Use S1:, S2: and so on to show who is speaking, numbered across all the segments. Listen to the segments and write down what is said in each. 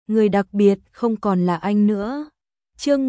S1: người đặc biệt không còn là anh nữa. Chương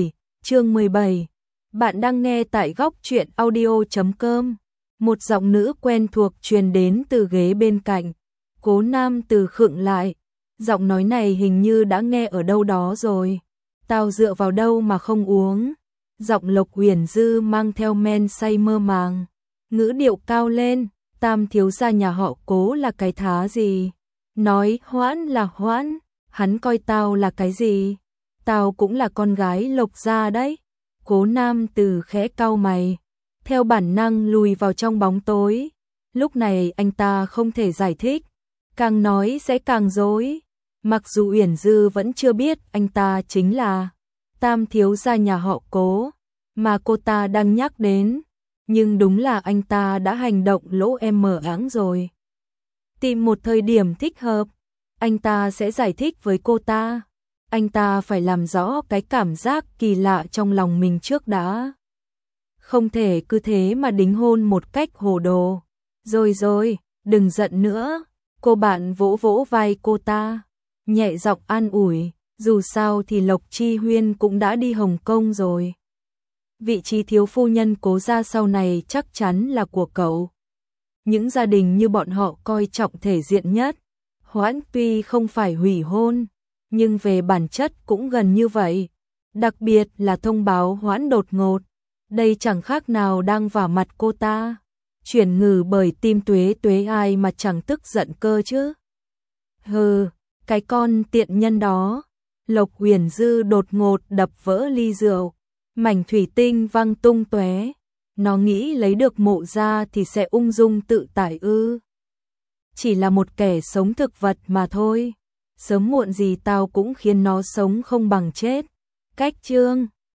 S1: 17. Bạn đang nghe tại góc truyện audio.com. Một giọng nữ quen thuộc truyền đến từ ghế bên cạnh. Cố Nam Từ khựng lại. Giọng nói này hình như đã nghe ở đâu đó rồi. Tao dựa vào đâu mà không uống. Giọng Lộc Uyển Dư mang theo men say mơ màng. Ngữ điệu cao lên. Tam thiếu gia nhà họ Cố là cái thá gì? Nói Hoãn là Hoãn. Hắn coi tao là cái gì? Tao cũng là con gái Lộc gia đấy. Cố Nam Từ khẽ cau mày, theo bản năng lùi vào trong bóng tối. Lúc này anh ta không thể giải thích, càng nói sẽ càng rối. Mặc dù Uyển Dư vẫn chưa biết anh ta chính là Tam thiếu gia nhà họ Cố mà cô ta đang nhắc đến, nhưng đúng là anh ta đã hành động lỗ em mở áng rồi. Tìm một thời điểm thích hợp, anh ta sẽ giải thích với cô ta. Anh ta phải làm rõ cái cảm giác kỳ lạ trong lòng mình trước đã. Không thể cứ thế mà đính hôn một cách hồ đồ. Rồi, đừng giận nữa. Cô bạn vỗ vỗ vai cô ta, nhẹ giọng an ủi, dù sao thì Lộc Chi Huyên cũng đã đi Hồng Kông rồi. Vị trí thiếu phu nhân Cố gia sau này chắc chắn là của cậu. Những gia đình như bọn họ coi trọng thể diện nhất. Hoãn tuy không phải hủy hôn, nhưng về bản chất cũng gần như vậy. Đặc biệt là thông báo hoãn đột ngột. Đây chẳng khác nào đang vả mặt cô ta. Chuyển ngừ bởi tim Tuế Tuế ai mà chẳng tức giận cơ chứ. Hừ, cái con tiện nhân đó. Lộc Uyển Dư đột ngột đập vỡ ly rượu. Mảnh thủy tinh văng tung tóe. Nó nghĩ lấy được Mộ gia thì sẽ ung dung tự tại ư. Chỉ là một kẻ sống thực vật mà thôi. Sớm muộn gì tao cũng khiến nó sống không bằng chết. Cách chương